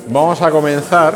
Vamos a comenzar.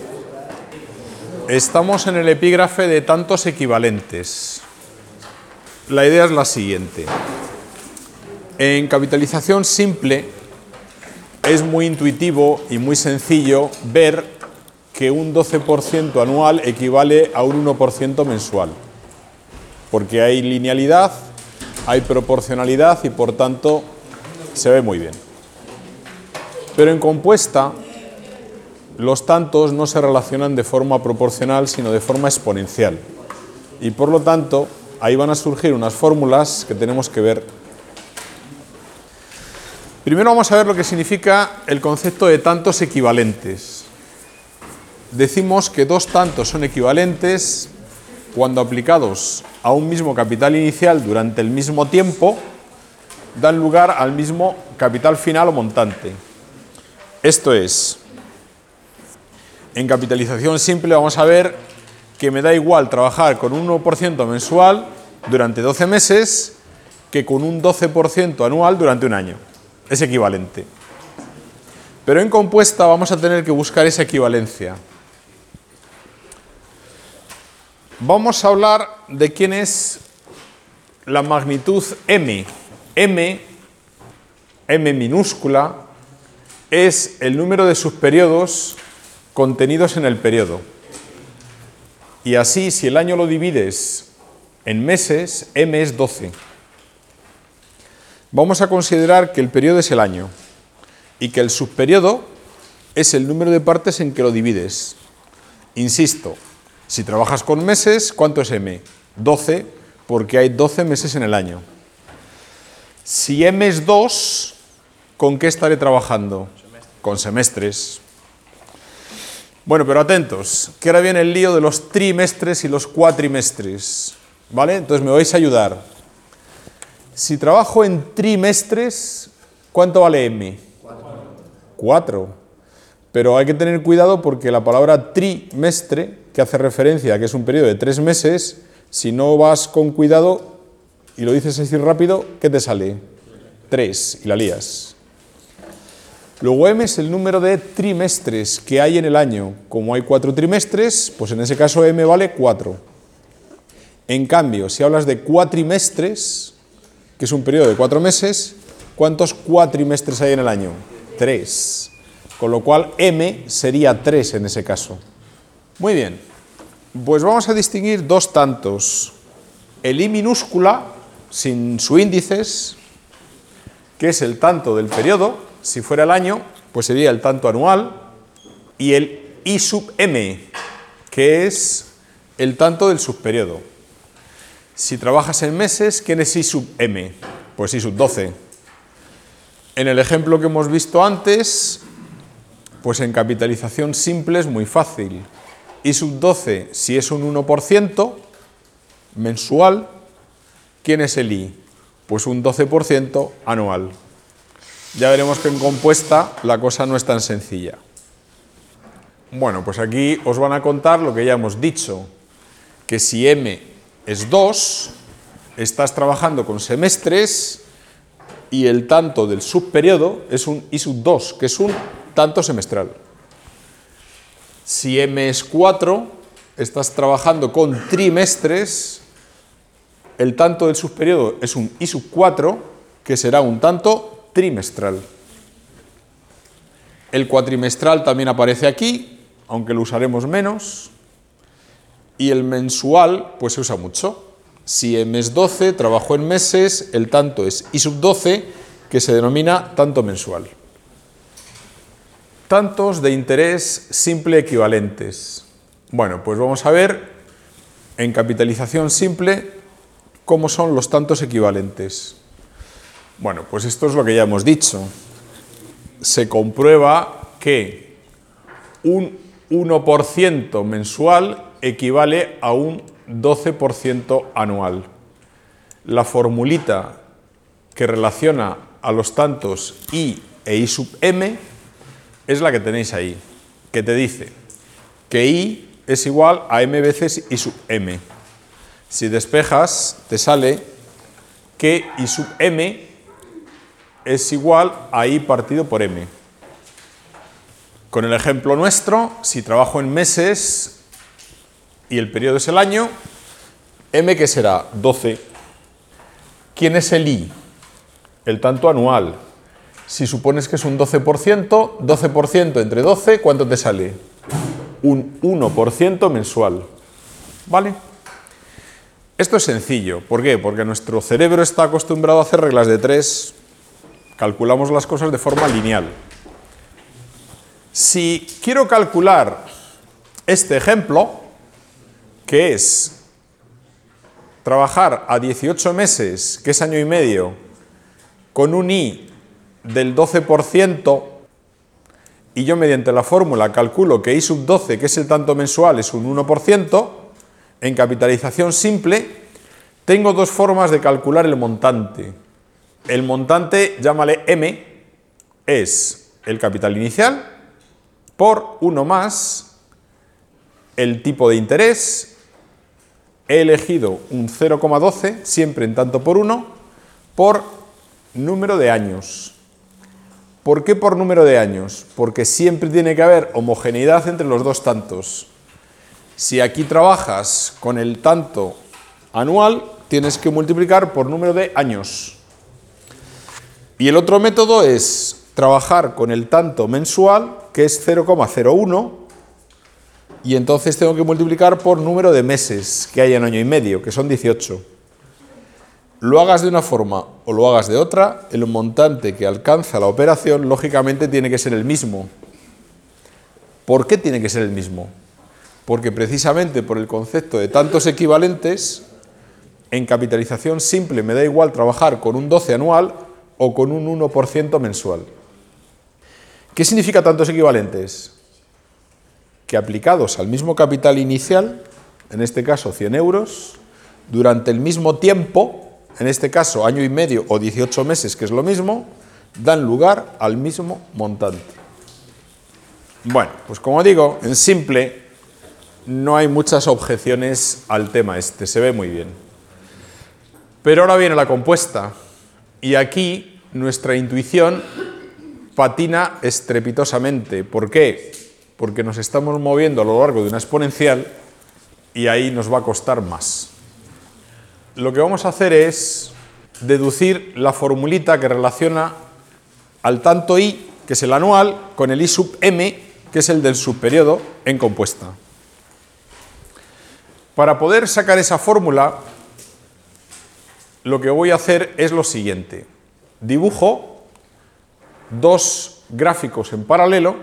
Estamos en el epígrafe de tantos equivalentes. La idea es la siguiente. En capitalización simple es muy intuitivo y muy sencillo ver que un 12% anual equivale a un 1% mensual. Porque hay linealidad, hay proporcionalidad y por tanto se ve muy bien. Pero en compuesta los tantos no se relacionan de forma proporcional, sino de forma exponencial. Y por lo tanto, ahí van a surgir unas fórmulas que tenemos que ver. Primero vamos a ver lo que significa el concepto de tantos equivalentes. Decimos que dos tantos son equivalentes cuando aplicados a un mismo capital inicial durante el mismo tiempo, dan lugar al mismo capital final o montante. Esto es, en capitalización simple vamos a ver que me da igual trabajar con un 1% mensual durante 12 meses que con un 12% anual durante un año. Es equivalente. Pero en compuesta vamos a tener que buscar esa equivalencia. Vamos a hablar de quién es la magnitud m. M minúscula, es el número de subperiodos contenidos en el periodo. Y así, si el año lo divides en meses, m es 12. Vamos a considerar que el periodo es el año y que el subperiodo es el número de partes en que lo divides. Insisto, si trabajas con meses, ¿cuánto es m? 12, porque hay 12 meses en el año. Si m es 2, ¿con qué estaré trabajando? Con semestres. Bueno, pero atentos, que ahora viene el lío de los trimestres y los cuatrimestres, ¿vale? Entonces me vais a ayudar. Si trabajo en trimestres, ¿cuánto vale m? 4. Pero hay que tener cuidado porque la palabra trimestre, que hace referencia a que es un periodo de 3 meses, si no vas con cuidado y lo dices así rápido, ¿qué te sale? 3, y la lías. Luego m es el número de trimestres que hay en el año. Como hay 4 trimestres, pues en ese caso m vale 4. En cambio, si hablas de cuatrimestres, que es un periodo de 4 meses, ¿cuántos cuatrimestres hay en el año? 3. Con lo cual m sería 3 en ese caso. Muy bien, pues vamos a distinguir dos tantos. El i minúscula, sin su índices, que es el tanto del periodo. Si fuera el año, pues sería el tanto anual, y el I sub m, que es el tanto del subperiodo. Si trabajas en meses, ¿quién es I sub m? Pues I sub 12. En el ejemplo que hemos visto antes, pues en capitalización simple es muy fácil. I sub 12, si es un 1% mensual, ¿quién es el I? Pues un 12% anual. Ya veremos que en compuesta la cosa no es tan sencilla. Bueno, pues aquí os van a contar lo que ya hemos dicho, que si m es 2, estás trabajando con semestres y el tanto del subperiodo es un I sub 2, que es un tanto semestral. Si m es 4, estás trabajando con trimestres, el tanto del subperiodo es un I sub 4, que será un tanto trimestral. El cuatrimestral también aparece aquí, aunque lo usaremos menos, y el mensual pues se usa mucho. Si m es 12, trabajo en meses, el tanto es I sub 12, que se denomina tanto mensual. Tantos de interés simple equivalentes. Bueno, pues vamos a ver en capitalización simple cómo son los tantos equivalentes. Bueno, pues esto es lo que ya hemos dicho. Se comprueba que un 1% mensual equivale a un 12% anual. La formulita que relaciona a los tantos I e I sub m es la que tenéis ahí, que te dice que I es igual a m veces I sub m. Si despejas, te sale que I sub m es igual a I partido por m. Con el ejemplo nuestro, si trabajo en meses y el periodo es el año, M, ¿qué será? 12. ¿Quién es el I? El tanto anual. Si supones que es un 12%, 12% entre 12, ¿cuánto te sale? Un 1% mensual. ¿Vale? Esto es sencillo. ¿Por qué? Porque nuestro cerebro está acostumbrado a hacer reglas de 3. Calculamos las cosas de forma lineal. Si quiero calcular este ejemplo, que es trabajar a 18 meses, que es año y medio, con un I del 12%, y yo mediante la fórmula calculo que I sub 12, que es el tanto mensual, es un 1%, en capitalización simple, tengo dos formas de calcular el montante. El montante, llámale M, es el capital inicial por 1 más el tipo de interés. He elegido un 0,12, siempre en tanto por 1, por número de años. ¿Por qué por número de años? Porque siempre tiene que haber homogeneidad entre los dos tantos. Si aquí trabajas con el tanto anual, tienes que multiplicar por número de años. Y el otro método es trabajar con el tanto mensual, que es 0,01, y entonces tengo que multiplicar por número de meses que hay en año y medio, que son 18. Lo hagas de una forma o lo hagas de otra, el montante que alcanza la operación, lógicamente, tiene que ser el mismo. ¿Por qué tiene que ser el mismo? Porque precisamente por el concepto de tantos equivalentes, en capitalización simple me da igual trabajar con un 12 anual o con un 1% mensual. ¿Qué significa tantos equivalentes? Que aplicados al mismo capital inicial, en este caso 100 euros, durante el mismo tiempo, en este caso año y medio o 18 meses, que es lo mismo, dan lugar al mismo montante. Bueno, pues como digo, en simple no hay muchas objeciones al tema este, se ve muy bien. Pero ahora viene la compuesta, y aquí nuestra intuición patina estrepitosamente. ¿Por qué? Porque nos estamos moviendo a lo largo de una exponencial y ahí nos va a costar más. Lo que vamos a hacer es deducir la formulita que relaciona al tanto I, que es el anual, con el I sub M, que es el del subperiodo en compuesta. Para poder sacar esa fórmula, lo que voy a hacer es lo siguiente. Dibujo dos gráficos en paralelo.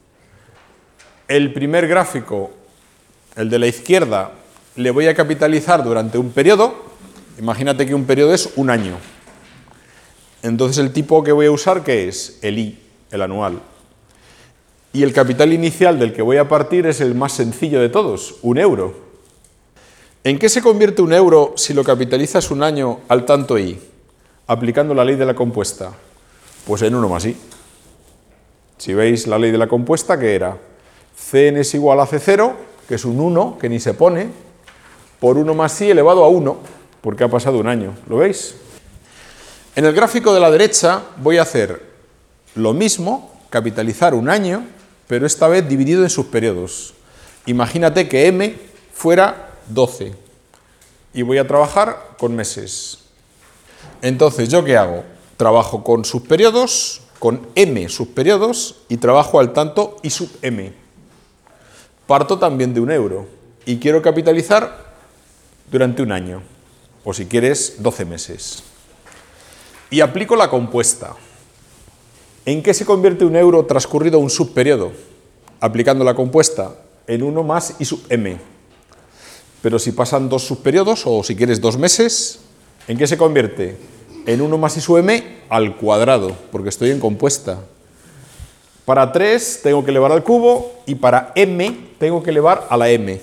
El primer gráfico, el de la izquierda, le voy a capitalizar durante un periodo. Imagínate que un periodo es un año. Entonces el tipo que voy a usar, ¿qué es? El I, el anual. Y el capital inicial del que voy a partir es el más sencillo de todos, 1 euro. ¿En qué se convierte 1 euro si lo capitalizas un año al tanto I? Aplicando la ley de la compuesta. Pues en 1 más I. Si veis la ley de la compuesta, ¿qué era? Cn es igual a C0, que es un 1, que ni se pone, por 1 más I elevado a 1, porque ha pasado un año. ¿Lo veis? En el gráfico de la derecha voy a hacer lo mismo, capitalizar un año, pero esta vez dividido en sus periodos. Imagínate que M fuera 12 y voy a trabajar con meses. Entonces, ¿yo qué hago? Trabajo con subperiodos, con M subperiodos y trabajo al tanto I sub M. Parto también de 1 euro y quiero capitalizar durante un año, o si quieres 12 meses. Y aplico la compuesta. ¿En qué se convierte 1 euro transcurrido un subperiodo? Aplicando la compuesta en 1 más I sub M. Pero si pasan 2 subperiodos, o si quieres 2 meses, ¿en qué se convierte? En 1 más I sub M al cuadrado, porque estoy en compuesta. Para 3 tengo que elevar al cubo y para M tengo que elevar a la M.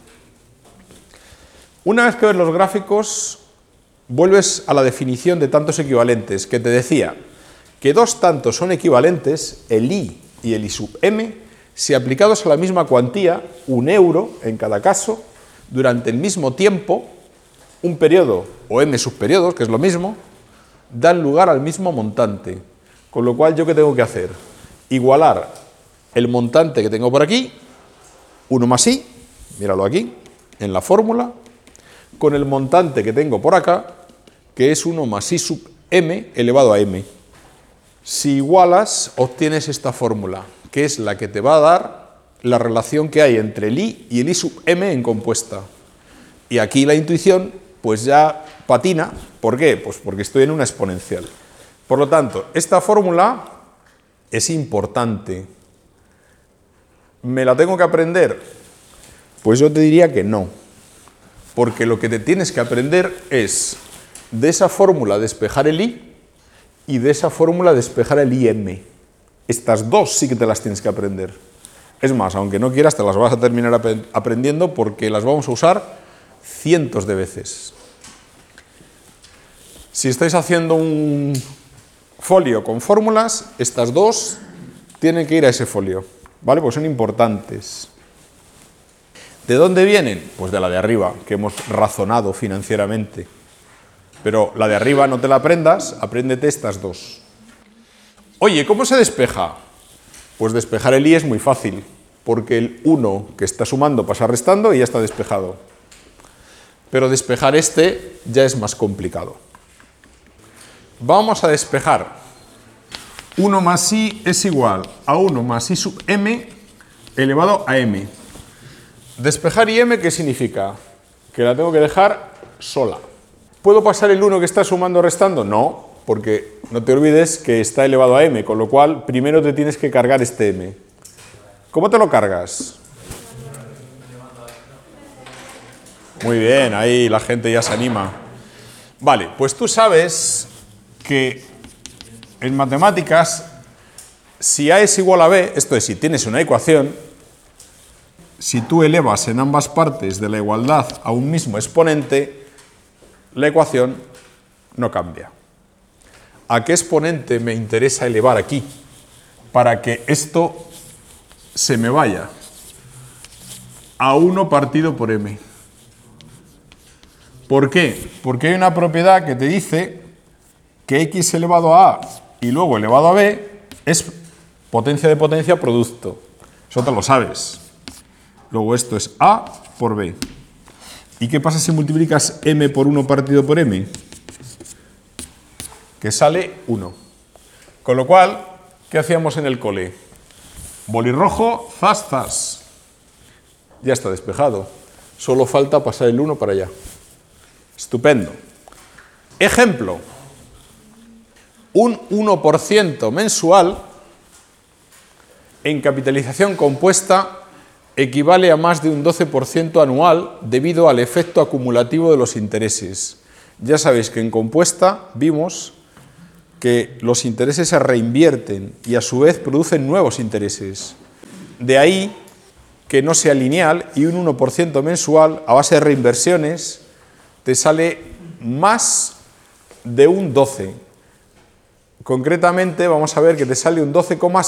Una vez que ves los gráficos, vuelves a la definición de tantos equivalentes, que te decía que dos tantos son equivalentes, el I y el I sub M, si aplicados a la misma cuantía, 1 euro en cada caso, durante el mismo tiempo, un periodo o M subperiodos, que es lo mismo, dan lugar al mismo montante. Con lo cual, ¿yo qué tengo que hacer? Igualar el montante que tengo por aquí, 1 más i, míralo aquí, en la fórmula, con el montante que tengo por acá, que es 1 más i sub m elevado a m. Si igualas, obtienes esta fórmula, que es la que te va a dar la relación que hay entre el i y el i sub m en compuesta. Y aquí la intuición, pues ya patina. ¿Por qué? Pues porque estoy en una exponencial. Por lo tanto, esta fórmula es importante. ¿Me la tengo que aprender? Pues yo te diría que no. Porque lo que te tienes que aprender es de esa fórmula despejar el i y de esa fórmula despejar el im. Estas dos sí que te las tienes que aprender. Es más, aunque no quieras, te las vas a terminar aprendiendo porque las vamos a usar cientos de veces. Si estáis haciendo un folio con fórmulas, estas dos tienen que ir a ese folio, ¿vale? Pues son importantes. ¿De dónde vienen? Pues de la de arriba, que hemos razonado financieramente. Pero la de arriba no te la aprendas, apréndete estas dos. Oye, ¿cómo se despeja? Pues despejar el i es muy fácil, porque el 1 que está sumando pasa restando y ya está despejado. Pero despejar este ya es más complicado. Vamos a despejar 1 más i es igual a 1 más i sub m elevado a m. Despejar im, ¿qué significa? Que la tengo que dejar sola. ¿Puedo pasar el 1 que está sumando o restando? No, porque no te olvides que está elevado a m, con lo cual primero te tienes que cargar este m. ¿Cómo te lo cargas? Muy bien, ahí la gente ya se anima. Vale, pues tú sabes que en matemáticas, si a es igual a b, esto es, si tienes una ecuación, si tú elevas en ambas partes de la igualdad a un mismo exponente, la ecuación no cambia. ¿A qué exponente me interesa elevar aquí? Para que esto se me vaya. A 1 partido por m. ¿Por qué? Porque hay una propiedad que te dice que x elevado a a y luego elevado a b es potencia de potencia producto. Eso te lo sabes. Luego esto es a por b. ¿Y qué pasa si multiplicas m por 1 partido por m? Que sale 1. Con lo cual, ¿qué hacíamos en el cole? Bolirrojo, zas, zas. Ya está despejado. Solo falta pasar el 1 para allá. Estupendo. Ejemplo. Un 1% mensual en capitalización compuesta equivale a más de un 12% anual debido al efecto acumulativo de los intereses. Ya sabéis que en compuesta vimos que los intereses se reinvierten y a su vez producen nuevos intereses. De ahí que no sea lineal y un 1% mensual a base de reinversiones te sale más de un 12. Concretamente vamos a ver que te sale un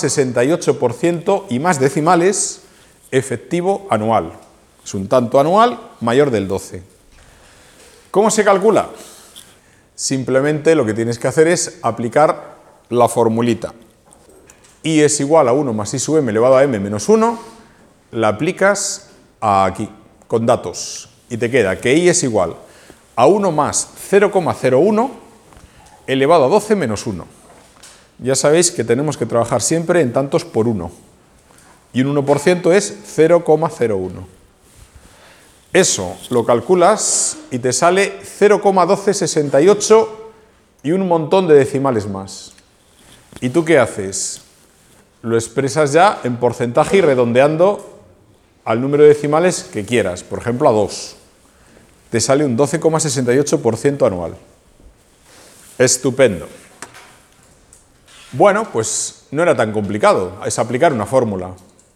12,68% y más decimales efectivo anual. Es un tanto anual mayor del 12. ¿Cómo se calcula? Simplemente lo que tienes que hacer es aplicar la formulita. I es igual a 1 más i sub m elevado a m menos 1. La aplicas aquí, con datos. Y te queda que i es igual a 1 más 0,01 elevado a 12 menos 1. Ya sabéis que tenemos que trabajar siempre en tantos por 1. Y un 1% es 0,01. Eso lo calculas y te sale 0,1268 y un montón de decimales más. ¿Y tú qué haces? Lo expresas ya en porcentaje y redondeando al número de decimales que quieras, por ejemplo a 2. Te sale un 12,68% anual. Estupendo. Bueno, pues no era tan complicado, es aplicar una fórmula.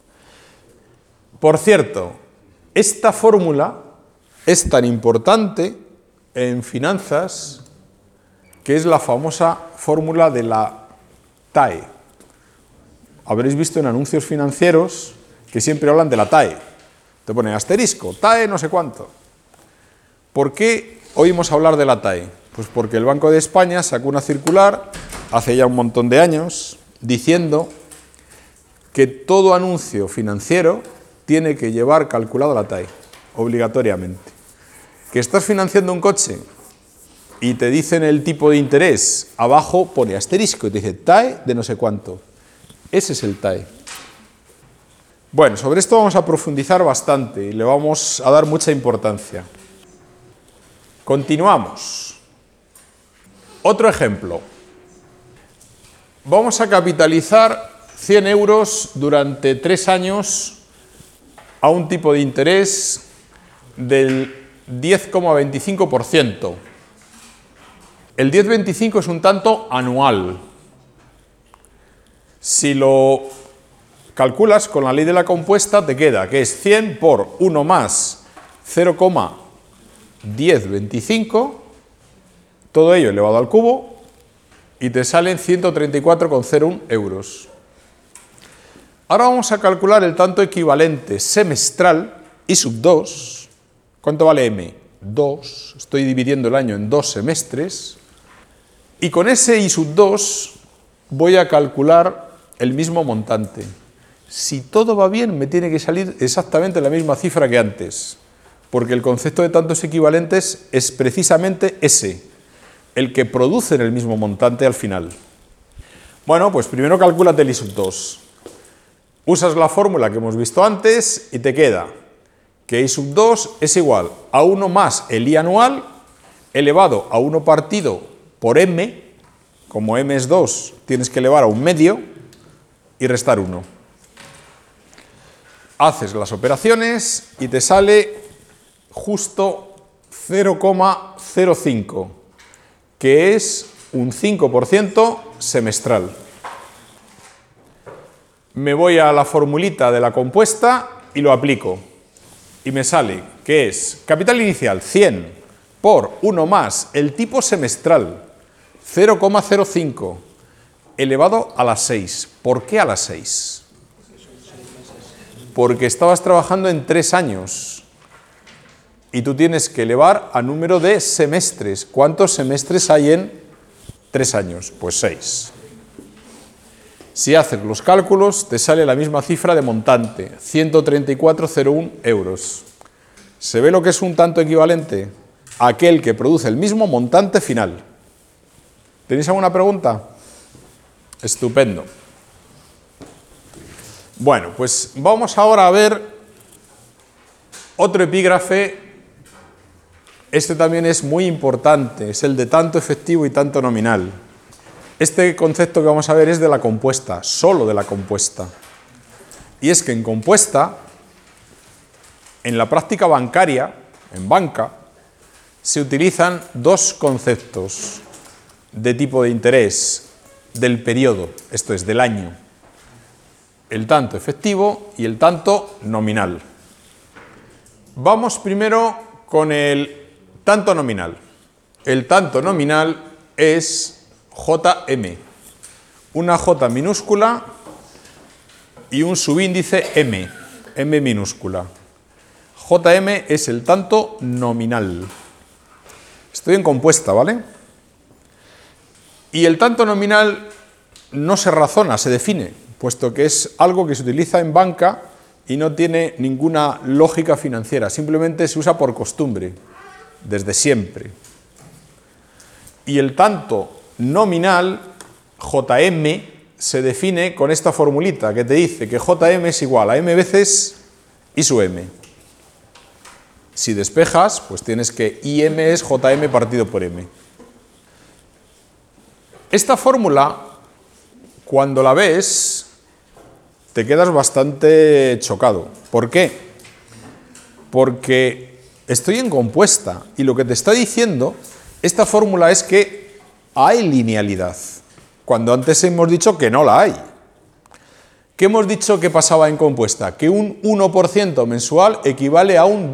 Por cierto, esta fórmula es tan importante en finanzas que es la famosa fórmula de la TAE. Habréis visto en anuncios financieros que siempre hablan de la TAE. Te ponen asterisco, TAE no sé cuánto. ¿Por qué oímos hablar de la TAE? Pues porque el Banco de España sacó una circular hace ya un montón de años diciendo que todo anuncio financiero tiene que llevar calculado la TAE, obligatoriamente. Que estás financiando un coche y te dicen el tipo de interés, abajo pone asterisco y te dice TAE de no sé cuánto. Ese es el TAE. Bueno, sobre esto vamos a profundizar bastante y le vamos a dar mucha importancia. Continuamos. Otro ejemplo. Vamos a capitalizar 100 euros durante 3 años a un tipo de interés del 10,25%. El 10,25 es un tanto anual. Si lo calculas con la ley de la compuesta, te queda que es 100 por 1 más 0,1025, todo ello elevado al cubo, y te salen 134,01 euros. Ahora vamos a calcular el tanto equivalente semestral, I sub 2. ¿Cuánto vale M? 2. Estoy dividiendo el año en 2 semestres. Y con ese I sub 2 voy a calcular el mismo montante. Si todo va bien, me tiene que salir exactamente la misma cifra que antes, porque el concepto de tantos equivalentes es precisamente ese, el que produce el mismo montante al final. Bueno, pues primero calcúlate el I sub 2. Usas la fórmula que hemos visto antes y te queda que I sub 2 es igual a 1 más el I anual elevado a 1 partido por M. Como M es 2, tienes que elevar a un medio y restar 1. Haces las operaciones y te sale justo 0,05, que es un 5% semestral. Me voy a la formulita de la compuesta y lo aplico. Y me sale que es capital inicial 100 por 1 más el tipo semestral 0,05 elevado a la 6. ¿Por qué a la 6? Porque estabas trabajando en 3 años y tú tienes que elevar a número de semestres. ¿Cuántos semestres hay en 3 años? Pues 6. Si haces los cálculos, te sale la misma cifra de montante, 134,01 euros. ¿Se ve lo que es un tanto equivalente? Aquel que produce el mismo montante final. ¿Tenéis alguna pregunta? Estupendo. Bueno, pues vamos ahora a ver otro epígrafe. Este también es muy importante, es el de tanto efectivo y tanto nominal. Este concepto que vamos a ver es de la compuesta, solo de la compuesta. Y es que en compuesta, en la práctica bancaria, en banca, se utilizan dos conceptos de tipo de interés del periodo, esto es, del año. El tanto efectivo y el tanto nominal. Vamos primero con el tanto nominal. El tanto nominal es JM, una J minúscula y un subíndice M, M minúscula. JM es el tanto nominal. Estoy en compuesta, ¿vale? Y el tanto nominal no se razona, se define, puesto que es algo que se utiliza en banca y no tiene ninguna lógica financiera, simplemente se usa por costumbre, desde siempre. Y el tanto nominal, JM, se define con esta formulita que te dice que JM es igual a M veces I sub M. Si despejas, pues tienes que IM es JM partido por M. Esta fórmula, cuando la ves, te quedas bastante chocado. ¿Por qué? Porque estoy en compuesta y lo que te está diciendo esta fórmula es que hay linealidad, cuando antes hemos dicho que no la hay. ¿Qué hemos dicho que pasaba en compuesta? Que un 1% mensual equivale a un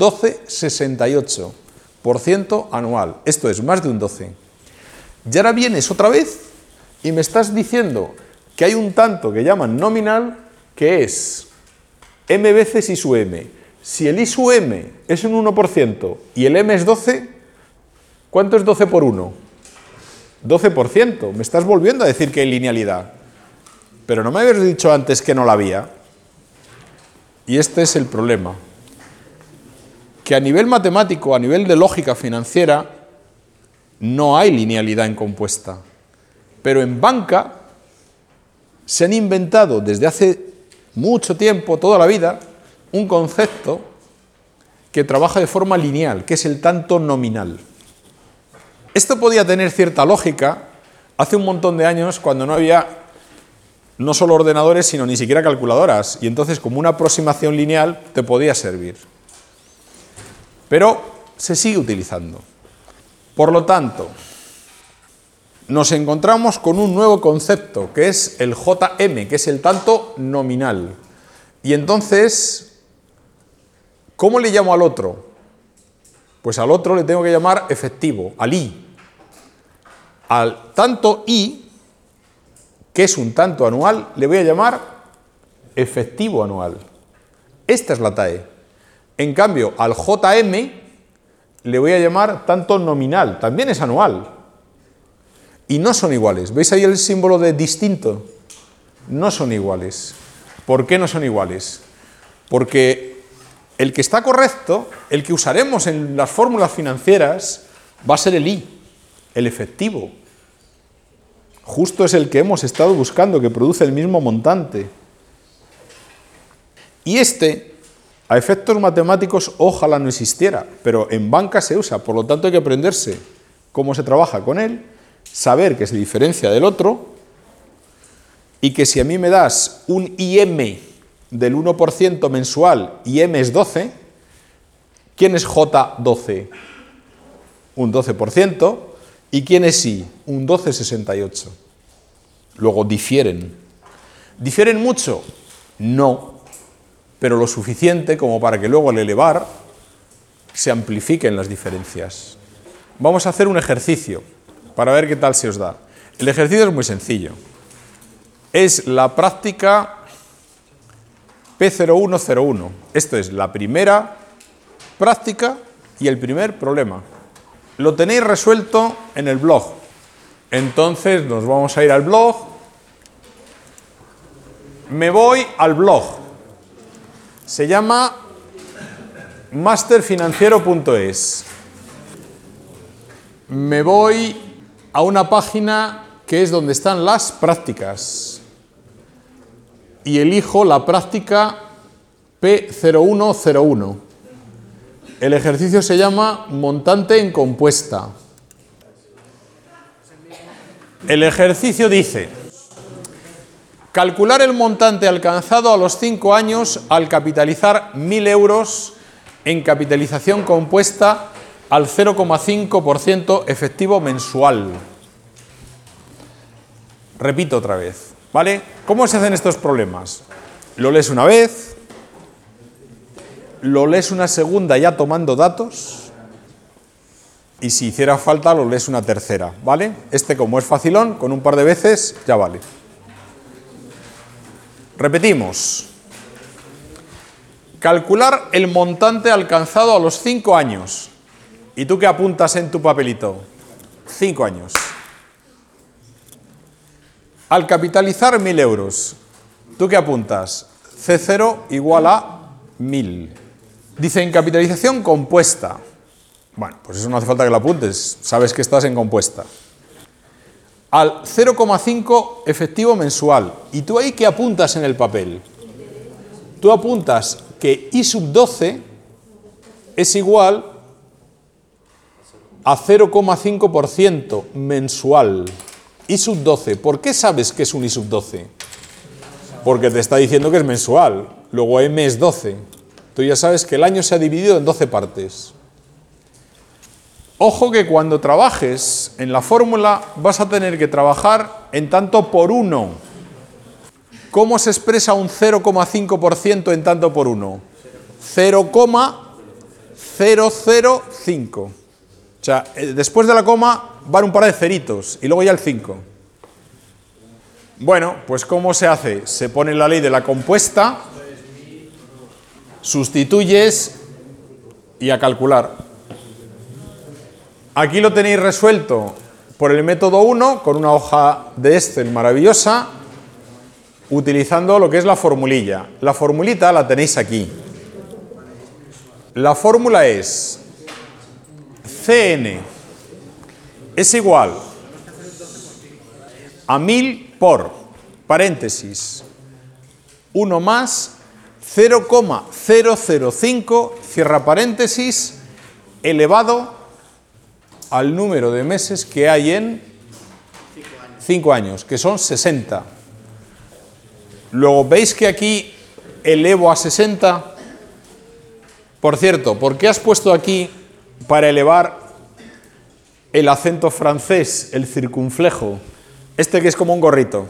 12,68% anual. Esto es más de un 12. Y ahora vienes otra vez y me estás diciendo que hay un tanto que llaman nominal, que es M veces I sub M. Si el I sub M es un 1% y el M es 12, ¿cuánto es 12 por 1? 12%. Me estás volviendo a decir que hay linealidad. Pero no me habías dicho antes que no la había. Y este es el problema. Que a nivel matemático, a nivel de lógica financiera, no hay linealidad en compuesta. Pero en banca se han inventado desde hace mucho tiempo, toda la vida, un concepto que trabaja de forma lineal, que es el tanto nominal. Esto podía tener cierta lógica hace un montón de años cuando no había no solo ordenadores, sino ni siquiera calculadoras, y entonces como una aproximación lineal te podía servir. Pero se sigue utilizando. Por lo tanto, nos encontramos con un nuevo concepto, que es el JM, que es el tanto nominal. Y entonces, ¿cómo le llamo al otro? Pues al otro le tengo que llamar efectivo, al I. Al tanto I, que es un tanto anual, le voy a llamar efectivo anual. Esta es la TAE. En cambio, al JM le voy a llamar tanto nominal, también es anual. Y no son iguales. ¿Veis ahí el símbolo de distinto? No son iguales. ¿Por qué no son iguales? Porque el que está correcto, el que usaremos en las fórmulas financieras, va a ser el I, el efectivo. Justo es el que hemos estado buscando, que produce el mismo montante. Y este, a efectos matemáticos, ojalá no existiera, pero en banca se usa, por lo tanto hay que aprenderse cómo se trabaja con él, saber que se diferencia del otro, y que si a mí me das un IM del 1% mensual y M es 12, ¿quién es J12? Un 12%. ¿Y quién es I? Un 12,68. Luego difieren. ¿Difieren mucho? No, pero lo suficiente como para que luego al elevar se amplifiquen las diferencias. Vamos a hacer un ejercicio para ver qué tal se os da. El ejercicio es muy sencillo. Es la práctica P0101. Esto es la primera práctica y el primer problema. Lo tenéis resuelto en el blog. Entonces nos vamos a ir al blog. Me voy al blog. Se llama masterfinanciero.es. Me voy a una página que es donde están las prácticas. Y elijo la práctica P0101. El ejercicio se llama montante en compuesta. El ejercicio dice: calcular el montante alcanzado a los 5 años al capitalizar 1.000 euros en capitalización compuesta al 0,5% efectivo mensual. Repito otra vez, ¿vale? ¿Cómo se hacen estos problemas? Lo lees una vez, lo lees una segunda ya tomando datos, y si hiciera falta lo lees una tercera, ¿vale? Este, como es facilón, con un par de veces ya vale. Repetimos. Calcular el montante alcanzado a los 5 años. ¿Y tú qué apuntas en tu papelito? 5 años. Al capitalizar 1.000 euros, ¿tú qué apuntas? C0 igual a 1.000. Dice en capitalización compuesta. Bueno, pues eso no hace falta que lo apuntes, sabes que estás en compuesta. Al 0,5 efectivo mensual. ¿Y tú ahí qué apuntas en el papel? Tú apuntas que I sub 12 es igual a 0,5% mensual. I sub 12. ¿Por qué sabes que es un I sub 12? Porque te está diciendo que es mensual. Luego M es 12. Tú ya sabes que el año se ha dividido en 12 partes. Ojo que cuando trabajes en la fórmula vas a tener que trabajar en tanto por 1. ¿Cómo se expresa un 0,5% en tanto por 1? 0,005. O sea, después de la coma van un par de ceritos y luego ya el 5. Bueno, pues ¿cómo se hace? Se pone la ley de la compuesta, sustituyes y a calcular. Aquí lo tenéis resuelto por el método 1, con una hoja de Excel maravillosa. utilizando lo que es la formulilla. La formulita la tenéis aquí. La fórmula es Cn es igual a 1000 por, paréntesis, 1 más 0,005, cierra paréntesis, elevado al número de meses que hay en 5 años, que son 60. Luego, ¿veis que aquí elevo a 60? Por cierto, ¿por qué has puesto aquí para elevar el acento francés, el circunflejo? Este que es como un gorrito.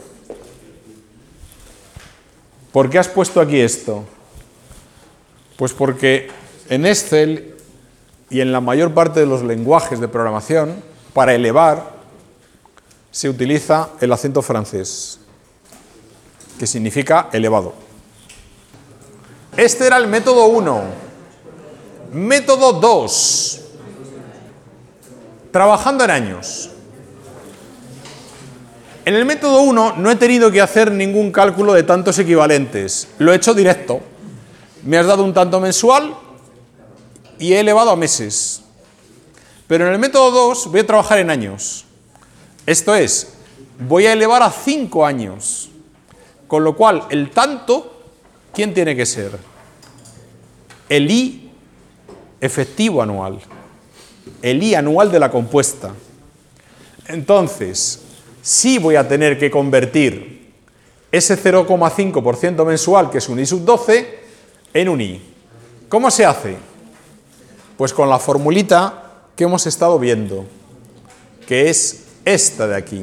¿Por qué has puesto aquí esto? Pues porque en Excel y en la mayor parte de los lenguajes de programación, para elevar se utiliza el acento francés, que significa elevado. Este era el método 1. Método 2. Trabajando en años. En el método 1 no he tenido que hacer ningún cálculo de tantos equivalentes. Lo he hecho directo. Me has dado un tanto mensual y he elevado a meses. Pero en el método 2 voy a trabajar en años. Esto es, voy a elevar a 5 años. Con lo cual, el tanto, ¿quién tiene que ser? El I efectivo anual. El I anual de la compuesta. Entonces, sí voy a tener que convertir ese 0,5% mensual, que es un I sub 12, en un I. ¿Cómo se hace? Pues con la formulita que hemos estado viendo, que es esta de aquí.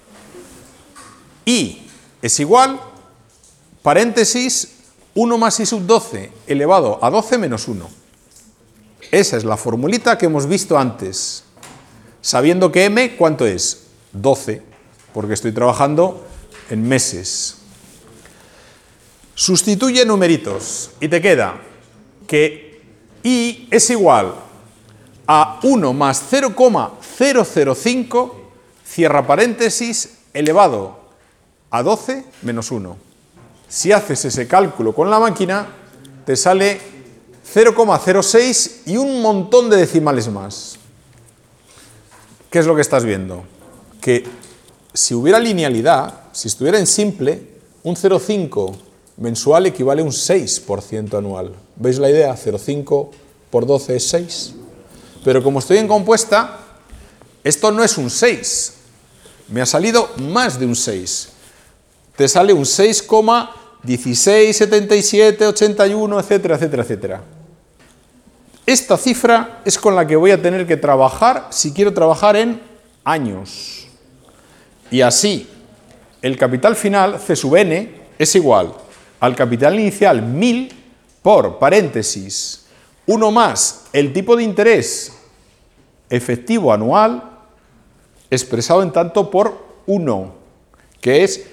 I es igual, paréntesis, 1 más I sub 12 elevado a 12 menos 1. Esa es la formulita que hemos visto antes, sabiendo que M, ¿cuánto es? 12, porque estoy trabajando en meses. Sustituye numeritos y te queda que I es igual a 1 más 0,005, cierra paréntesis, elevado a 12 menos 1. Si haces ese cálculo con la máquina, te sale 0,06 y un montón de decimales más. ¿Qué es lo que estás viendo? Que si hubiera linealidad, si estuviera en simple, un 0,5 mensual equivale a un 6% anual. ¿Veis la idea? 0,5 por 12 es 6. Pero como estoy en compuesta, esto no es un 6. Me ha salido más de un 6. Te sale un 6,16, 77, 81, etcétera, etcétera, etcétera. Esta cifra es con la que voy a tener que trabajar si quiero trabajar en años. Y así, el capital final, C sub n, es igual al capital inicial 1000 por, paréntesis, 1 más el tipo de interés efectivo anual expresado en tanto por 1, que es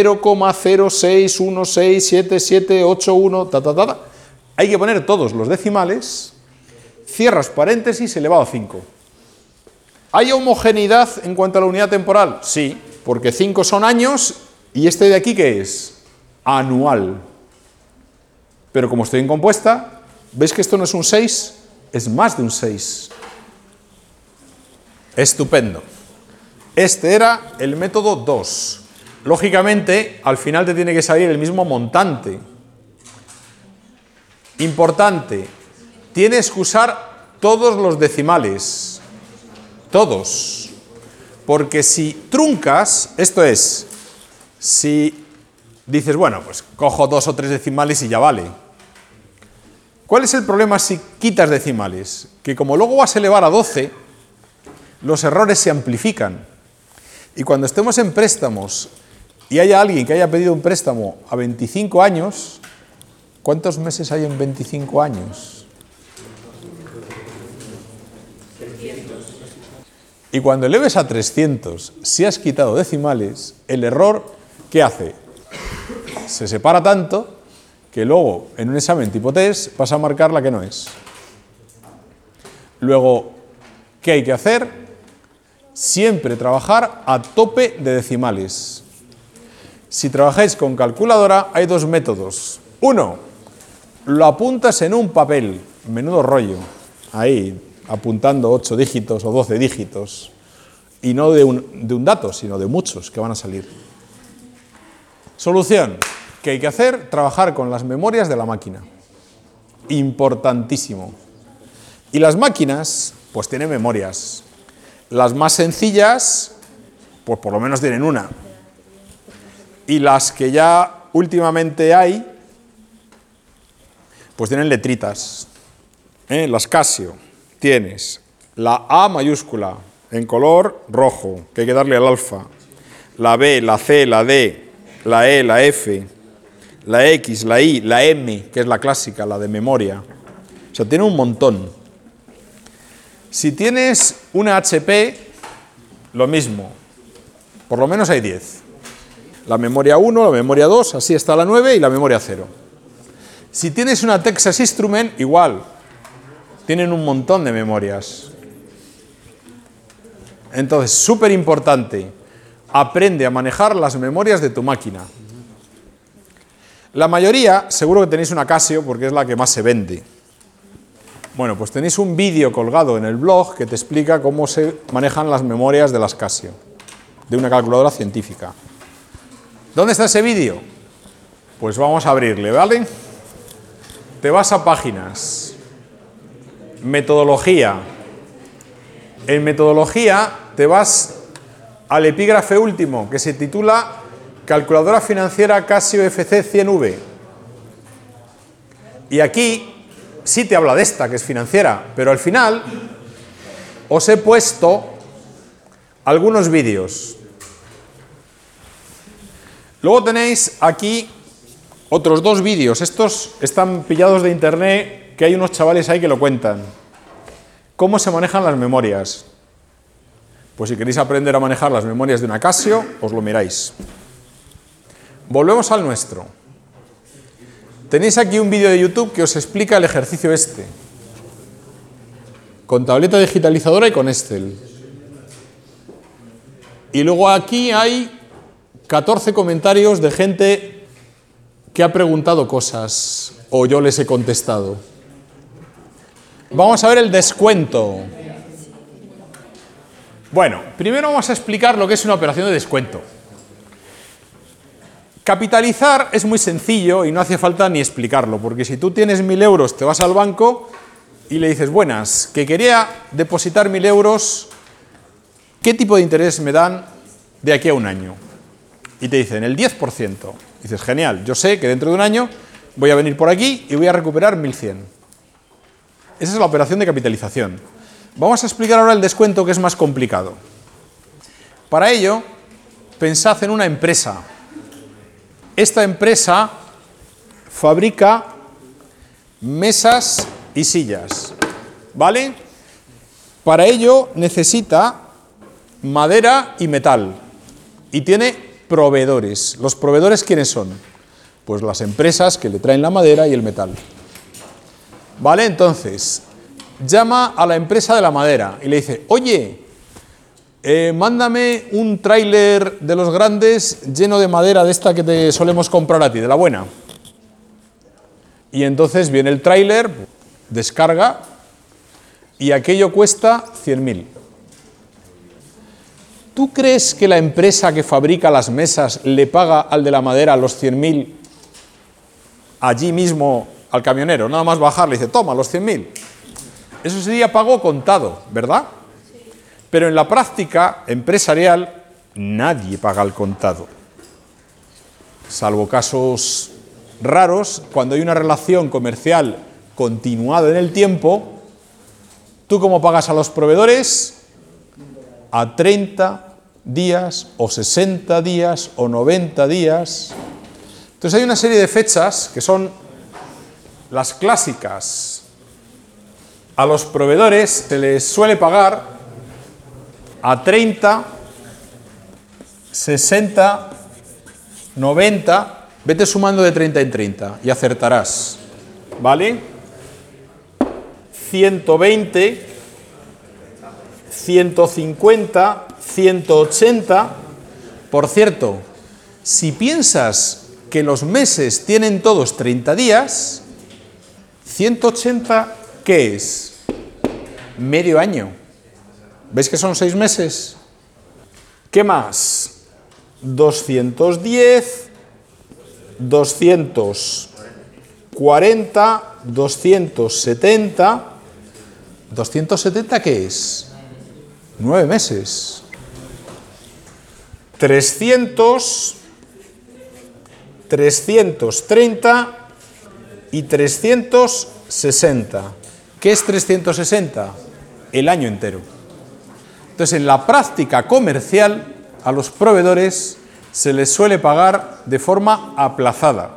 0,06167781, ta, ta, ta, ta. Hay que poner todos los decimales, cierras paréntesis, elevado a 5. ¿Hay homogeneidad en cuanto a la unidad temporal? Sí, porque 5 son años y este de aquí, ¿qué es? Anual. Pero como estoy en compuesta, ¿veis que esto no es un 6? Es más de un 6. Estupendo. Este era el método 2. Lógicamente, al final te tiene que salir el mismo montante. Importante, tienes que usar todos los decimales. Todos. Porque si truncas, esto es, si dices, bueno, pues cojo 2 o 3 decimales y ya vale. ¿Cuál es el problema si quitas decimales? Que como luego vas a elevar a 12, los errores se amplifican. Y cuando estemos en préstamos y haya alguien que haya pedido un préstamo a 25 años, ¿cuántos meses hay en 25 años? 300. Y cuando eleves a 300, si has quitado decimales, el error, ¿qué hace? Se separa tanto que luego en un examen tipo test vas a marcar la que no es. Luego, ¿qué hay que hacer? Siempre trabajar a tope de decimales. Si trabajáis con calculadora, hay dos métodos. Uno, lo apuntas en un papel, menudo rollo, ahí, apuntando 8 dígitos o 12 dígitos, y no de un dato, sino de muchos que van a salir. Solución, ¿qué hay que hacer? Trabajar con las memorias de la máquina. Importantísimo. Y las máquinas, pues tienen memorias. Las más sencillas, pues por lo menos tienen una. Y las que ya últimamente hay, pues tienen letritas. Las Casio, tienes la A mayúscula, en color rojo, que hay que darle al alfa. La B, la C, la D, la E, la F, la X, la I, la M, que es la clásica, la de memoria. O sea, tiene un montón. Si tienes una HP, lo mismo. Por lo menos hay 10. La memoria 1, la memoria 2, así está la 9 y la memoria 0. Si tienes una Texas Instrument, igual. Tienen un montón de memorias. Entonces, súper importante, aprende a manejar las memorias de tu máquina. La mayoría, seguro que tenéis una Casio porque es la que más se vende. Bueno, pues tenéis un vídeo colgado en el blog que te explica cómo se manejan las memorias de las Casio, de una calculadora científica. ¿Dónde está ese vídeo? Pues vamos a abrirle, ¿vale? Te vas a páginas, metodología. En metodología te vas al epígrafe último, que se titula Calculadora financiera Casio FC100V. Y aquí sí te habla de esta, que es financiera, pero al final os he puesto algunos vídeos. Luego tenéis aquí otros 2 vídeos. Estos están pillados de internet, que hay unos chavales ahí que lo cuentan. ¿Cómo se manejan las memorias? Pues si queréis aprender a manejar las memorias de una Casio, os lo miráis. Volvemos al nuestro. Tenéis aquí un vídeo de YouTube que os explica el ejercicio este, con tableta digitalizadora y con Excel. Y luego aquí hay 14 comentarios de gente que ha preguntado cosas, o yo les he contestado. Vamos a ver el descuento. Bueno, primero vamos a explicar lo que es una operación de descuento. Capitalizar es muy sencillo y no hace falta ni explicarlo, porque si tú tienes 1.000 euros, te vas al banco y le dices, buenas, que quería depositar 1.000 euros, ¿qué tipo de interés me dan de aquí a un año? Y te dicen, el 10%. Dices, genial, yo sé que dentro de un año voy a venir por aquí y voy a recuperar 1.100. Esa es la operación de capitalización. Vamos a explicar ahora el descuento, que es más complicado. Para ello, pensad en una empresa. Esta empresa fabrica mesas y sillas, ¿vale? Para ello necesita madera y metal y tiene proveedores. ¿Los proveedores quiénes son? Pues las empresas que le traen la madera y el metal. ¿Vale? Entonces, llama a la empresa de la madera y le dice, oye, mándame un tráiler de los grandes lleno de madera de esta que te solemos comprar a ti, de la buena. Y entonces viene el tráiler, descarga, y aquello cuesta 100.000. ¿Tú crees que la empresa que fabrica las mesas le paga al de la madera los 100.000 allí mismo al camionero? Nada más bajar, le dice, toma, los 100.000. Eso sería pago contado, ¿verdad? Pero en la práctica empresarial nadie paga al contado. Salvo casos raros, cuando hay una relación comercial continuada en el tiempo, ¿tú cómo pagas a los proveedores? A 30 días, o 60 días, o 90 días. Entonces hay una serie de fechas que son las clásicas. A los proveedores se les suele pagar a 30, 60, 90, vete sumando de 30 en 30 y acertarás, ¿vale? 120, 150, 180. Por cierto, Si piensas que los meses tienen todos 30 días, 180, ¿qué es? Medio año. ¿Veis que son 6 meses? ¿Qué más? 210, 240, 270. ¿270 qué es? 9 meses. 300, 330 y 360. ¿Qué es 360? El año entero. Entonces, en la práctica comercial, a los proveedores se les suele pagar de forma aplazada.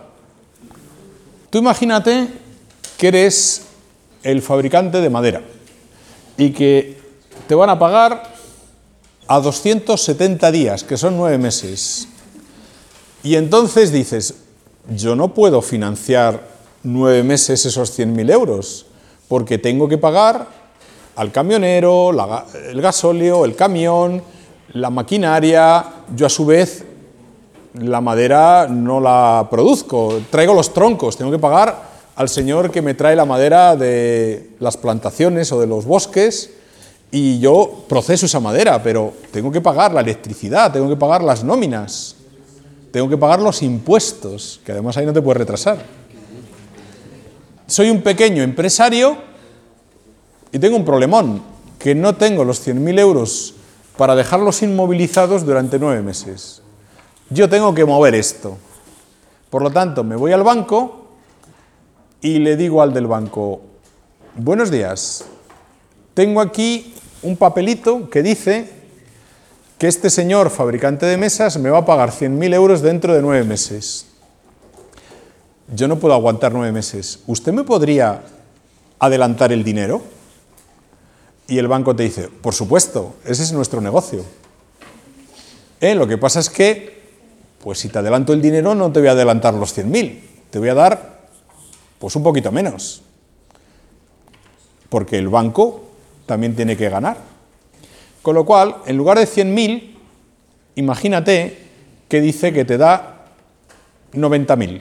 Tú imagínate que eres el fabricante de madera y que te van a pagar a 270 días, que son 9 meses. Y entonces dices, yo no puedo financiar 9 meses esos 100.000 euros, porque tengo que pagar al camionero, el gasóleo, el camión, la maquinaria. Yo a su vez la madera no la produzco, traigo los troncos, tengo que pagar al señor que me trae la madera de las plantaciones o de los bosques, y yo proceso esa madera, pero tengo que pagar la electricidad, tengo que pagar las nóminas, tengo que pagar los impuestos, que además ahí no te puedes retrasar. Soy un pequeño empresario y tengo un problemón, que no tengo los 100.000 euros para dejarlos inmovilizados durante 9 meses. Yo tengo que mover esto. Por lo tanto, me voy al banco y le digo al del banco, buenos días, tengo aquí un papelito que dice que este señor fabricante de mesas me va a pagar 100.000 euros dentro de 9 meses. Yo no puedo aguantar 9 meses. ¿Usted me podría adelantar el dinero? Y el banco te dice, por supuesto, ese es nuestro negocio. Lo que pasa es que, pues si te adelanto el dinero, no te voy a adelantar los 100.000, te voy a dar, pues un poquito menos. Porque el banco también tiene que ganar. Con lo cual, en lugar de 100.000, imagínate que dice que te da 90.000.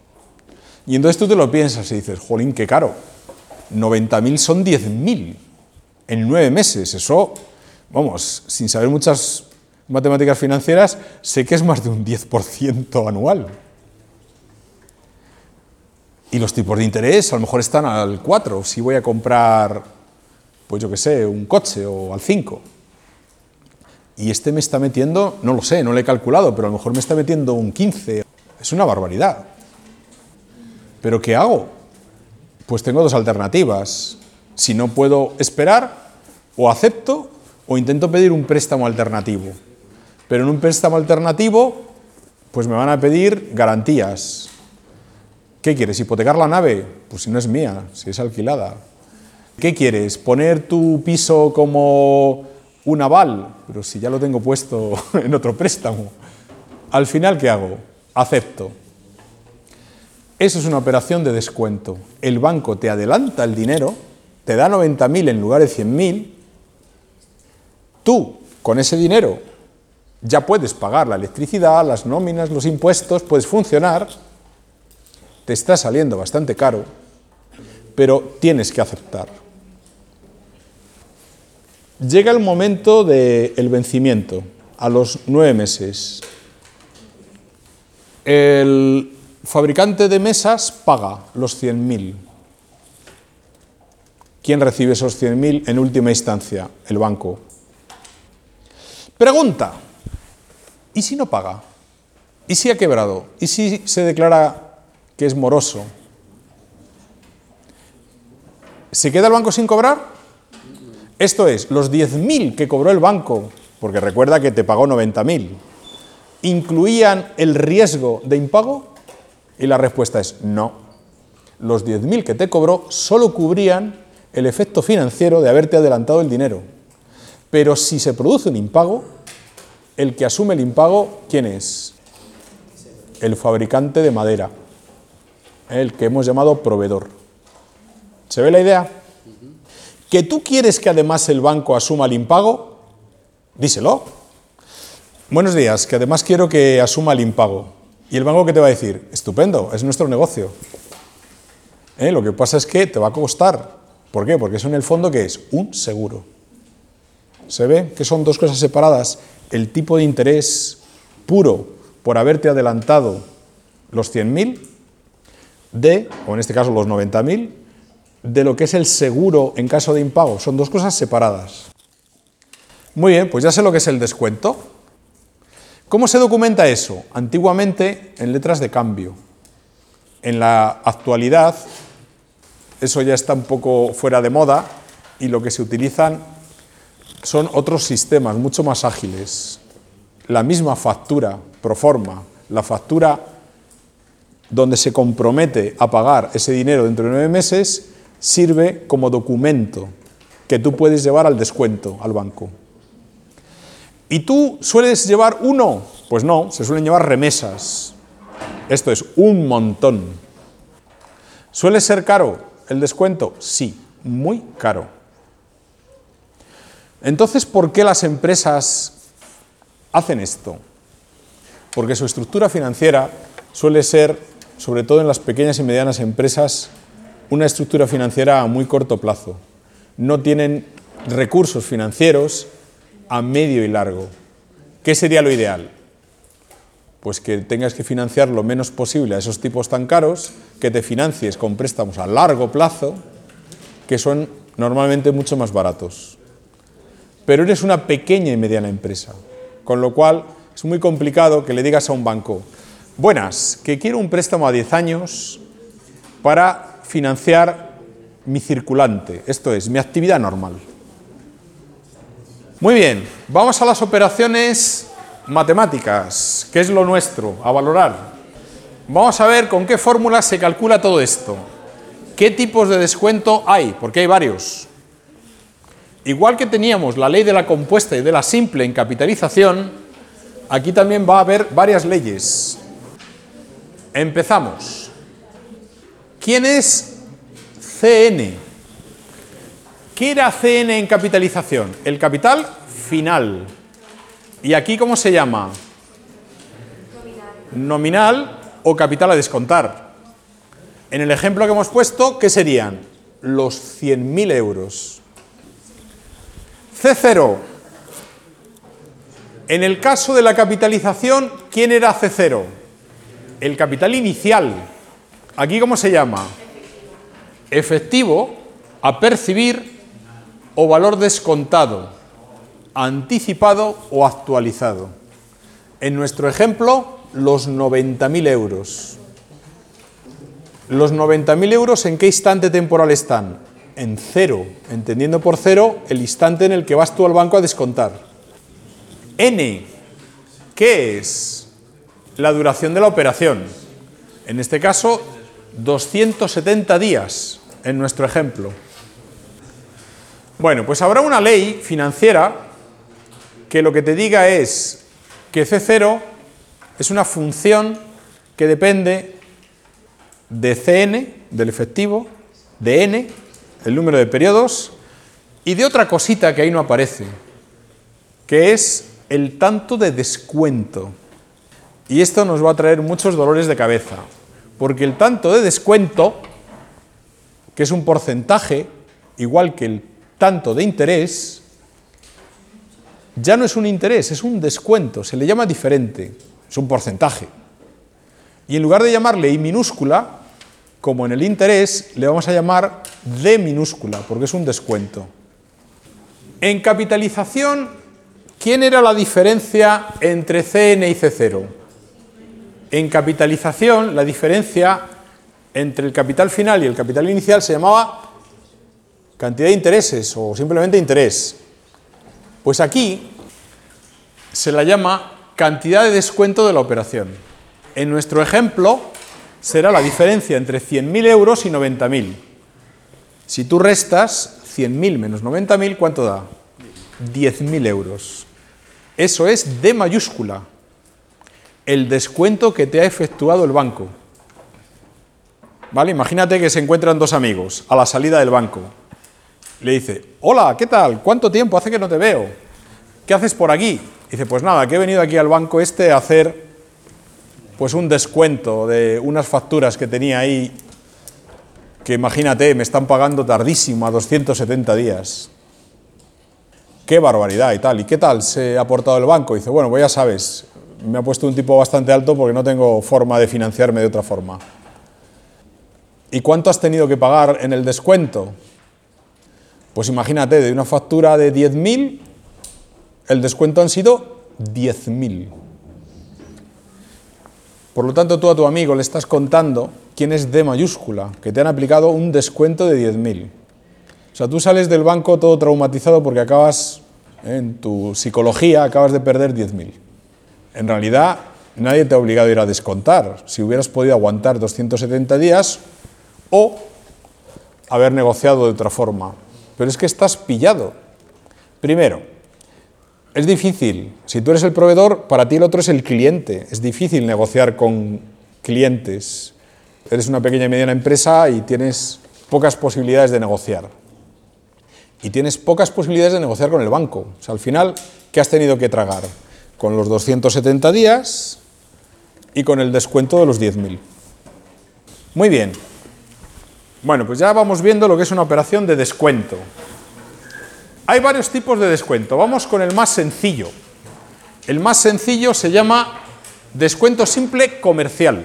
Y entonces tú te lo piensas y dices, jolín, qué caro. 90.000 son 10.000 en 9 meses. Eso, vamos, sin saber muchas matemáticas financieras, sé que es más de un 10% anual. Y los tipos de interés a lo mejor están al 4, si voy a comprar, pues yo qué sé, un coche, o al 5. Y este me está metiendo, no lo sé, no lo he calculado, pero a lo mejor me está metiendo un 15. Es una barbaridad. ¿Pero qué hago? Pues tengo 2 alternativas. Si no puedo esperar, o acepto, o intento pedir un préstamo alternativo. Pero en un préstamo alternativo, pues me van a pedir garantías. ¿Qué quieres? ¿Hipotecar la nave? Pues si no es mía, si es alquilada. ¿Qué quieres? ¿Poner tu piso como un aval? Pero si ya lo tengo puesto en otro préstamo. Al final, ¿qué hago? Acepto. Eso es una operación de descuento. El banco te adelanta el dinero, te da 90.000 en lugar de 100.000. Tú, con ese dinero, ya puedes pagar la electricidad, las nóminas, los impuestos, puedes funcionar. Te está saliendo bastante caro, pero tienes que aceptar. Llega el momento del vencimiento, a los 9 meses. El fabricante de mesas paga los 100.000. ¿Quién recibe esos 100.000 en última instancia? El banco. Pregunta, ¿y si no paga? ¿Y si ha quebrado? ¿Y si se declara que es moroso? ¿Se queda el banco sin cobrar? Esto es, los 10.000 que cobró el banco, porque recuerda que te pagó 90.000, ¿incluían el riesgo de impago? Y la respuesta es no. Los 10.000 que te cobró solo cubrían el efecto financiero de haberte adelantado el dinero. Pero si se produce un impago, el que asume el impago, ¿quién es? El fabricante de madera, el que hemos llamado proveedor. ¿Se ve la idea? ¿Que tú quieres que además el banco asuma el impago? Díselo. Buenos días, que además quiero que asuma el impago. ¿Y el banco qué te va a decir? Estupendo, es nuestro negocio. Lo que pasa es que te va a costar. ¿Por qué? Porque eso en el fondo, ¿qué es? Un seguro. ¿Se ve que son dos cosas separadas? El tipo de interés puro por haberte adelantado los 100.000 o en este caso los 90.000, de lo que es el seguro en caso de impago. Son dos cosas separadas. Muy bien, pues ya sé lo que es el descuento. ¿Cómo se documenta eso? Antiguamente en letras de cambio. En la actualidad eso ya está un poco fuera de moda y lo que se utilizan son otros sistemas mucho más ágiles. La misma factura pro forma, la factura donde se compromete a pagar ese dinero dentro de 9 meses, sirve como documento que tú puedes llevar al descuento, al banco. ¿Y tú sueles llevar uno? Pues no, se suelen llevar remesas. Esto es un montón. ¿Suele ser caro el descuento? Sí, muy caro. Entonces, ¿por qué las empresas hacen esto? Porque su estructura financiera suele ser, sobre todo en las pequeñas y medianas empresas, una estructura financiera a muy corto plazo. No tienen recursos financieros a medio y largo. ¿Qué sería lo ideal? Pues que tengas que financiar lo menos posible a esos tipos tan caros, que te financies con préstamos a largo plazo, que son normalmente mucho más baratos. Pero eres una pequeña y mediana empresa, con lo cual es muy complicado que le digas a un banco: buenas, que quiero un préstamo a 10 años para financiar mi circulante, esto es, mi actividad normal. Muy bien, vamos a las operaciones matemáticas, que es lo nuestro, a valorar. Vamos a ver con qué fórmulas se calcula todo esto. ¿Qué tipos de descuento hay? Porque hay varios. Igual que teníamos la ley de la compuesta y de la simple en capitalización, aquí también va a haber varias leyes. Empezamos. ¿Quién es CN? ¿Qué era CN en capitalización? El capital final. ¿Y aquí cómo se llama? Nominal o capital a descontar. En el ejemplo que hemos puesto, ¿qué serían? Los 100.000 euros. C0. En el caso de la capitalización, ¿quién era C0? El capital inicial. ¿Aquí cómo se llama? Efectivo a percibir o valor descontado, anticipado o actualizado. En nuestro ejemplo, los 90.000 euros. ¿Los 90.000 euros en qué instante temporal están? En cero, entendiendo por cero el instante en el que vas tú al banco a descontar. N, ¿qué es? La duración de la operación. En este caso, 270 días, en nuestro ejemplo. Bueno, pues habrá una ley financiera que lo que te diga es que C0 es una función que depende de CN, del efectivo, de N, el número de periodos, y de otra cosita que ahí no aparece, que es el tanto de descuento. Y esto nos va a traer muchos dolores de cabeza, porque el tanto de descuento, que es un porcentaje, igual que el tanto de interés, ya no es un interés, es un descuento, se le llama diferente, es un porcentaje. Y en lugar de llamarle I minúscula, como en el interés, le vamos a llamar D minúscula, porque es un descuento. En capitalización, ¿quién era la diferencia entre CN y C0? En capitalización, la diferencia entre el capital final y el capital inicial se llamaba cantidad de intereses o simplemente interés. Pues aquí se la llama cantidad de descuento de la operación. En nuestro ejemplo será la diferencia entre 100.000 euros y 90.000. Si tú restas 100.000 menos 90.000, ¿cuánto da? 10.000 euros. Eso es D mayúscula, el descuento que te ha efectuado el banco. ¿Vale? Imagínate que se encuentran dos amigos a la salida del banco. Le dice: hola, ¿qué tal? ¿Cuánto tiempo hace que no te veo? ¿Qué haces por aquí? Dice, pues nada, que he venido aquí al banco a hacer pues un descuento de unas facturas que tenía ahí, que imagínate, me están pagando tardísimo, a 270 días. ¡Qué barbaridad! Y tal. ¿Y qué tal se ha portado el banco? Dice, bueno, pues ya sabes, me ha puesto un tipo bastante alto porque no tengo forma de financiarme de otra forma. ¿Y cuánto has tenido que pagar en el descuento? Pues imagínate, de una factura de 10.000, el descuento han sido 10.000. Por lo tanto, tú a tu amigo le estás contando quién es D mayúscula, que te han aplicado un descuento de 10.000. O sea, tú sales del banco todo traumatizado porque en tu psicología, acabas de perder 10.000. En realidad, nadie te ha obligado a ir a descontar. Si hubieras podido aguantar 270 días o haber negociado de otra forma. Pero es que estás pillado. Primero, es difícil. Si tú eres el proveedor, para ti el otro es el cliente. Es difícil negociar con clientes. Eres una pequeña y mediana empresa y tienes pocas posibilidades de negociar. Y tienes pocas posibilidades de negociar con el banco. O sea, al final, ¿qué has tenido que tragar? Con los 270 días y con el descuento de los 10.000. Muy bien. Bueno, pues ya vamos viendo lo que es una operación de descuento. Hay varios tipos de descuento. Vamos con el más sencillo. El más sencillo se llama descuento simple comercial.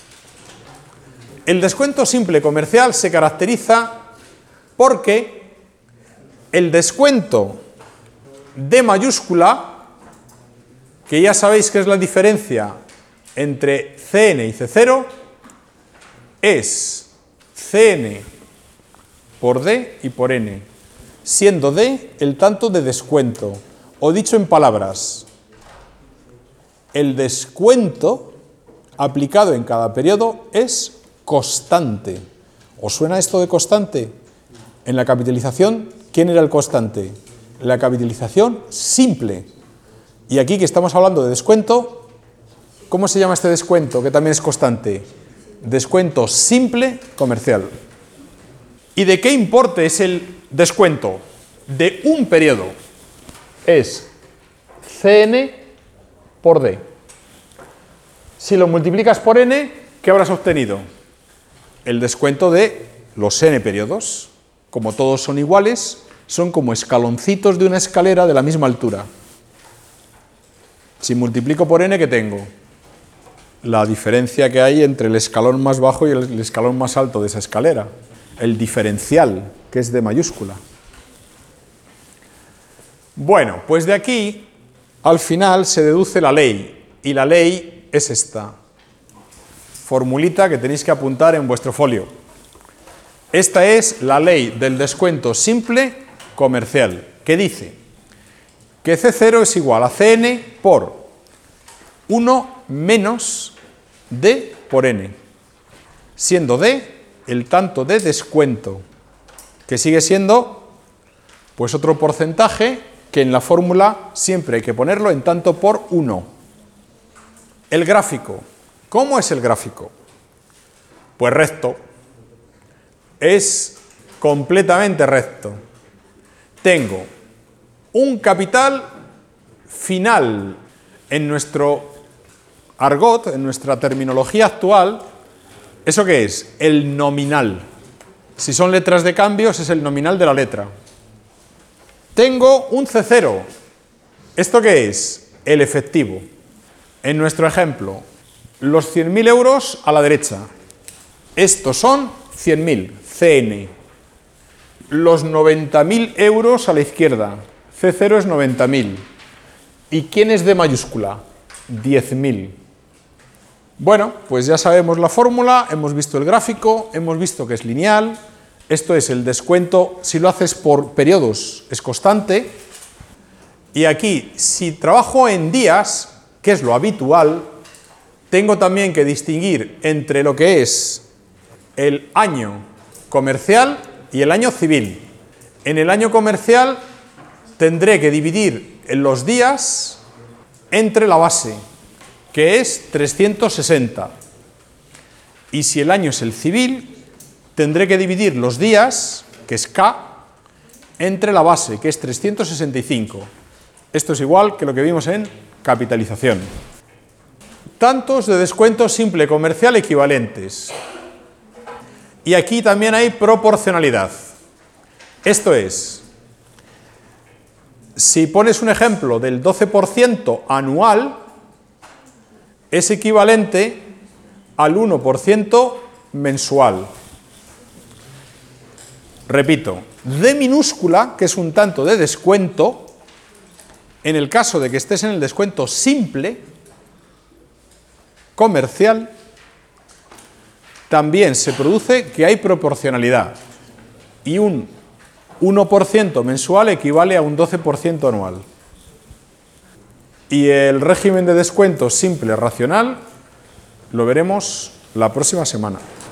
El descuento simple comercial se caracteriza porque el descuento D mayúscula, que ya sabéis que es la diferencia entre CN y C0, es CN por D y por N, siendo D el tanto de descuento. O dicho en palabras, el descuento aplicado en cada periodo es constante. ¿Os suena esto de constante? En la capitalización, ¿quién era el constante? La capitalización simple. Y aquí que estamos hablando de descuento, ¿cómo se llama este descuento que también es constante? Descuento simple comercial. ¿Y de qué importe es el descuento? De un periodo. Es CN por D. Si lo multiplicas por N, ¿qué habrás obtenido? El descuento de los N periodos. Como todos son iguales, son como escaloncitos de una escalera de la misma altura. Si multiplico por N, ¿qué tengo? La diferencia que hay entre el escalón más bajo y el escalón más alto de esa escalera. El diferencial, que es D mayúscula. Bueno, pues de aquí, al final, se deduce la ley. Y la ley es esta. Formulita que tenéis que apuntar en vuestro folio. Esta es la ley del descuento simple comercial, que dice que C0 es igual a CN por 1 menos D por N, siendo D el tanto de descuento, que sigue siendo pues otro porcentaje que en la fórmula siempre hay que ponerlo en tanto por 1. El gráfico. ¿Cómo es el gráfico? Pues recto. Es completamente recto. Tengo un capital final. En nuestro argot, en nuestra terminología actual, ¿eso qué es? El nominal. Si son letras de cambios, es el nominal de la letra. Tengo un C0. ¿Esto qué es? El efectivo. En nuestro ejemplo, los 100.000 euros a la derecha. Estos son 100.000, CN. Los 90.000 euros a la izquierda. C0 es 90.000. ¿Y quién es D mayúscula? 10.000. Bueno, pues ya sabemos la fórmula, hemos visto el gráfico, hemos visto que es lineal. Esto es el descuento, si lo haces por periodos, es constante. Y aquí, si trabajo en días, que es lo habitual, tengo también que distinguir entre lo que es el año comercial y el año civil. En el año comercial tendré que dividir los días entre la base, que es 360. Y si el año es el civil, tendré que dividir los días, que es K, entre la base, que es 365. Esto es igual que lo que vimos en capitalización. Tantos de descuento simple comercial equivalentes. Y aquí también hay proporcionalidad. Esto es, si pones un ejemplo del 12% anual, es equivalente al 1% mensual. Repito, D minúscula, que es un tanto de descuento, en el caso de que estés en el descuento simple, comercial, también se produce que hay proporcionalidad y un 1% mensual equivale a un 12% anual. Y el régimen de descuento simple racional lo veremos la próxima semana.